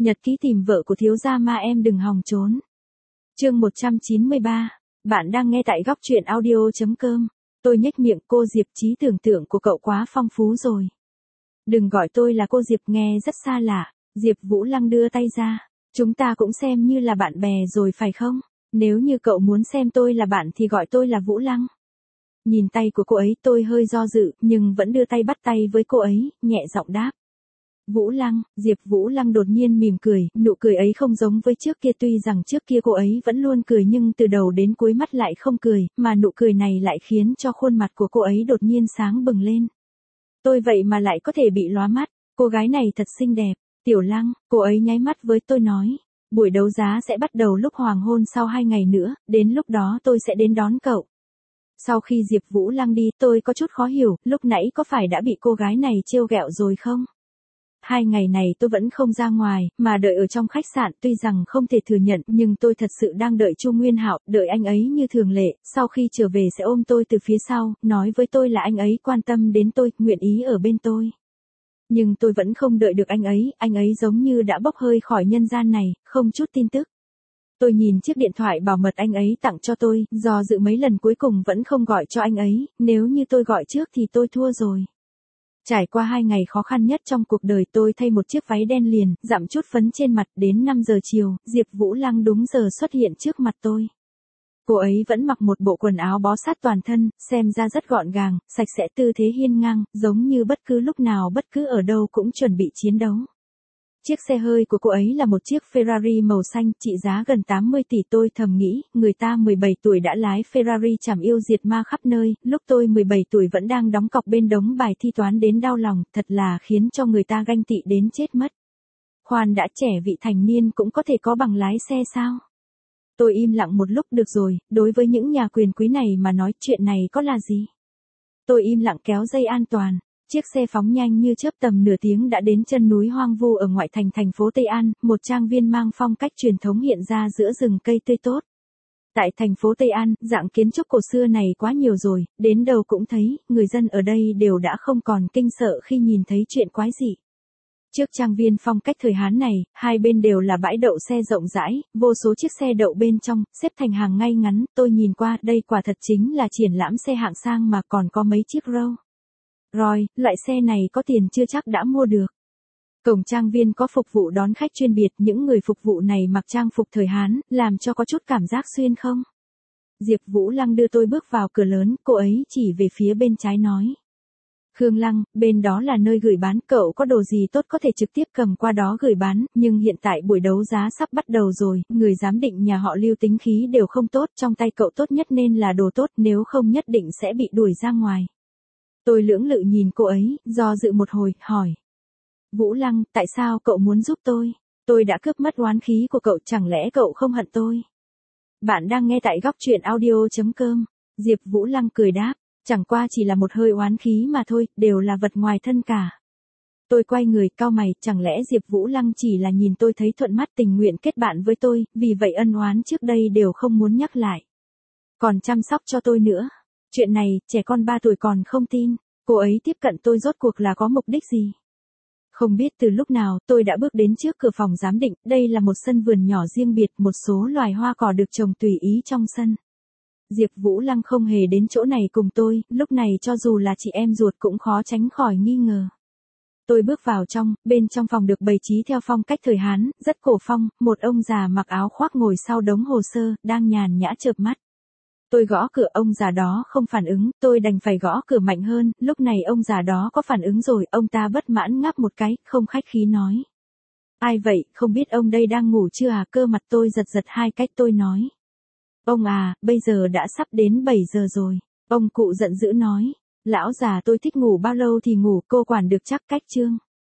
Nhật ký tìm vợ của thiếu gia ma em đừng hòng trốn. Chương 193. Bạn đang nghe tại góc truyện audio.com. Tôi nhếch miệng, cô Diệp, trí tưởng tượng của cậu quá phong phú rồi. Đừng gọi tôi là cô Diệp, nghe rất xa lạ. Diệp Vũ Lăng đưa tay ra. Chúng ta cũng xem như là bạn bè rồi phải không? Nếu như cậu muốn xem tôi là bạn thì gọi tôi là Vũ Lăng. Nhìn tay của cô ấy, tôi hơi do dự, nhưng vẫn đưa tay bắt tay với cô ấy, nhẹ giọng đáp. Vũ Lăng. Diệp Vũ Lăng đột nhiên mỉm cười, nụ cười ấy không giống với trước kia, tuy rằng trước kia cô ấy vẫn luôn cười nhưng từ đầu đến cuối mắt lại không cười, mà nụ cười này lại khiến cho khuôn mặt của cô ấy đột nhiên sáng bừng lên. Tôi vậy mà lại có thể bị lóa mắt, cô gái này thật xinh đẹp. Tiểu Lăng, cô ấy nháy mắt với tôi nói, buổi đấu giá sẽ bắt đầu lúc hoàng hôn sau 2 ngày nữa, đến lúc đó tôi sẽ đến đón cậu. Sau khi Diệp Vũ Lăng đi, tôi có chút khó hiểu, lúc nãy có phải đã bị cô gái này trêu ghẹo rồi không? 2 ngày này tôi vẫn không ra ngoài, mà đợi ở trong khách sạn, tuy rằng không thể thừa nhận, nhưng tôi thật sự đang đợi Chu Nguyên Hạo, đợi anh ấy như thường lệ, sau khi trở về sẽ ôm tôi từ phía sau, nói với tôi là anh ấy quan tâm đến tôi, nguyện ý ở bên tôi. Nhưng tôi vẫn không đợi được anh ấy giống như đã bốc hơi khỏi nhân gian này, không chút tin tức. Tôi nhìn chiếc điện thoại bảo mật anh ấy tặng cho tôi, do dự mấy lần cuối cùng vẫn không gọi cho anh ấy, nếu như tôi gọi trước thì tôi thua rồi. Trải qua 2 ngày khó khăn nhất trong cuộc đời, tôi thay một chiếc váy đen liền, dặm chút phấn trên mặt, đến 5 giờ chiều, Diệp Vũ Lăng đúng giờ xuất hiện trước mặt tôi. Cô ấy vẫn mặc một bộ quần áo bó sát toàn thân, xem ra rất gọn gàng, sạch sẽ, tư thế hiên ngang, giống như bất cứ lúc nào bất cứ ở đâu cũng chuẩn bị chiến đấu. Chiếc xe hơi của cô ấy là một chiếc Ferrari màu xanh, trị giá gần 80 tỷ. Tôi thầm nghĩ, người ta 17 tuổi đã lái Ferrari chảm yêu diệt ma khắp nơi, lúc tôi 17 tuổi vẫn đang đóng cọc bên đống bài thi toán đến đau lòng, thật là khiến cho người ta ganh tị đến chết mất. Khoan đã, trẻ vị thành niên cũng có thể có bằng lái xe sao? Tôi im lặng một lúc, được rồi, đối với những nhà quyền quý này mà nói chuyện này có là gì? Tôi im lặng kéo dây an toàn. Chiếc xe phóng nhanh như chớp, tầm nửa tiếng đã đến chân núi hoang vu ở ngoại thành thành phố Tây An, một trang viên mang phong cách truyền thống hiện ra giữa rừng cây tươi tốt. Tại thành phố Tây An, dạng kiến trúc cổ xưa này quá nhiều rồi, đến đâu cũng thấy, người dân ở đây đều đã không còn kinh sợ khi nhìn thấy chuyện quái dị. Trước trang viên phong cách thời Hán này, hai bên đều là bãi đậu xe rộng rãi, vô số chiếc xe đậu bên trong, xếp thành hàng ngay ngắn, tôi nhìn qua, đây quả thật chính là triển lãm xe hạng sang mà còn có mấy chiếc Rolls Royce, loại xe này có tiền chưa chắc đã mua được. Cổng trang viên có phục vụ đón khách chuyên biệt, những người phục vụ này mặc trang phục thời Hán, làm cho có chút cảm giác xuyên không. Diệp Vũ Lăng đưa tôi bước vào cửa lớn, cô ấy chỉ về phía bên trái nói. Khương Lăng, bên đó là nơi gửi bán, cậu có đồ gì tốt có thể trực tiếp cầm qua đó gửi bán, nhưng hiện tại buổi đấu giá sắp bắt đầu rồi, người giám định nhà họ Lưu tính khí đều không tốt, trong tay cậu tốt nhất nên là đồ tốt, nếu không nhất định sẽ bị đuổi ra ngoài. Tôi lưỡng lự nhìn cô ấy, do dự một hồi, hỏi. Vũ Lăng, tại sao cậu muốn giúp tôi? Tôi đã cướp mất oán khí của cậu, chẳng lẽ cậu không hận tôi? Bạn đang nghe tại góc truyện audio.com. Diệp Vũ Lăng cười đáp, chẳng qua chỉ là một hơi oán khí mà thôi, đều là vật ngoài thân cả. Tôi quay người, cau mày, chẳng lẽ Diệp Vũ Lăng chỉ là nhìn tôi thấy thuận mắt tình nguyện kết bạn với tôi, vì vậy ân oán trước đây đều không muốn nhắc lại. Còn chăm sóc cho tôi nữa. Chuyện này, trẻ con 3 tuổi còn không tin, cô ấy tiếp cận tôi rốt cuộc là có mục đích gì? Không biết từ lúc nào, tôi đã bước đến trước cửa phòng giám định, đây là một sân vườn nhỏ riêng biệt, một số loài hoa cỏ được trồng tùy ý trong sân. Diệp Vũ Lăng không hề đến chỗ này cùng tôi, lúc này cho dù là chị em ruột cũng khó tránh khỏi nghi ngờ. Tôi bước vào trong, bên trong phòng được bày trí theo phong cách thời Hán, rất cổ phong, một ông già mặc áo khoác ngồi sau đống hồ sơ, đang nhàn nhã chợp mắt. Tôi gõ cửa, ông già đó không phản ứng, tôi đành phải gõ cửa mạnh hơn, lúc này ông già đó có phản ứng rồi, ông ta bất mãn ngáp một cái, không khách khí nói. Ai vậy, không biết ông đây đang ngủ chưa à? Cơ mặt tôi giật giật 2 cách, tôi nói. Ông à, bây giờ đã sắp đến 7 giờ rồi. Ông cụ giận dữ nói. Lão già, tôi thích ngủ bao lâu thì ngủ, cô quản được chắc. Cách chương.